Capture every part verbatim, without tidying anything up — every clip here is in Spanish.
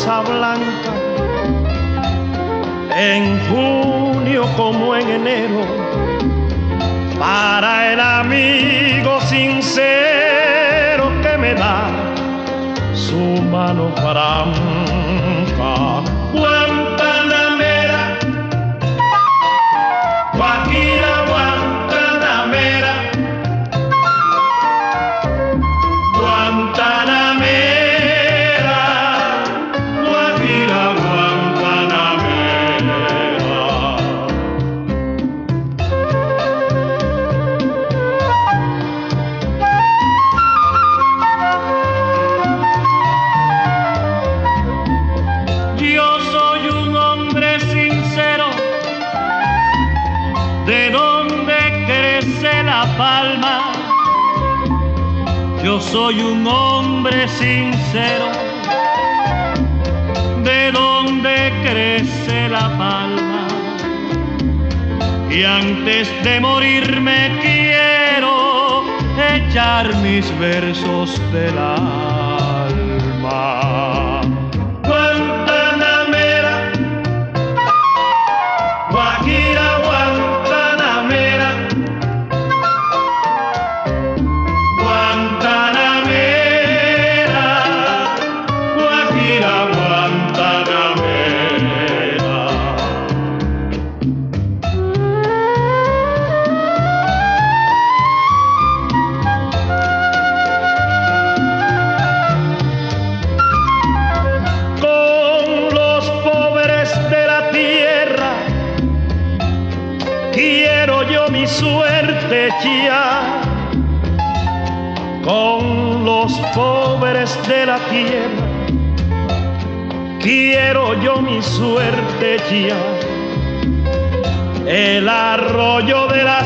rosa blanca, en junio como en enero, para el amigo sincero que me da su mano franca. Guantanamera, Guajira, Guantanamera, Guantanamera, Guajira, Guantanamera. Yo soy un hombre sincero, de donde crece la palma. Yo soy un hombre sincero, de donde crece la palma. Y antes de morirme quiero echar mis versos del alma. Guantanamera, Guajira, Guantanamera, Guantanamera, Guajira, Guantanamera. Con los pobres de la tierra quiero yo mi suerte echar. Con los pobres de la tierra quiero yo mi suerte echar. El arroyo de la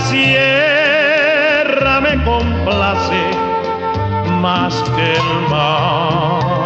sierra me complace más que el mar.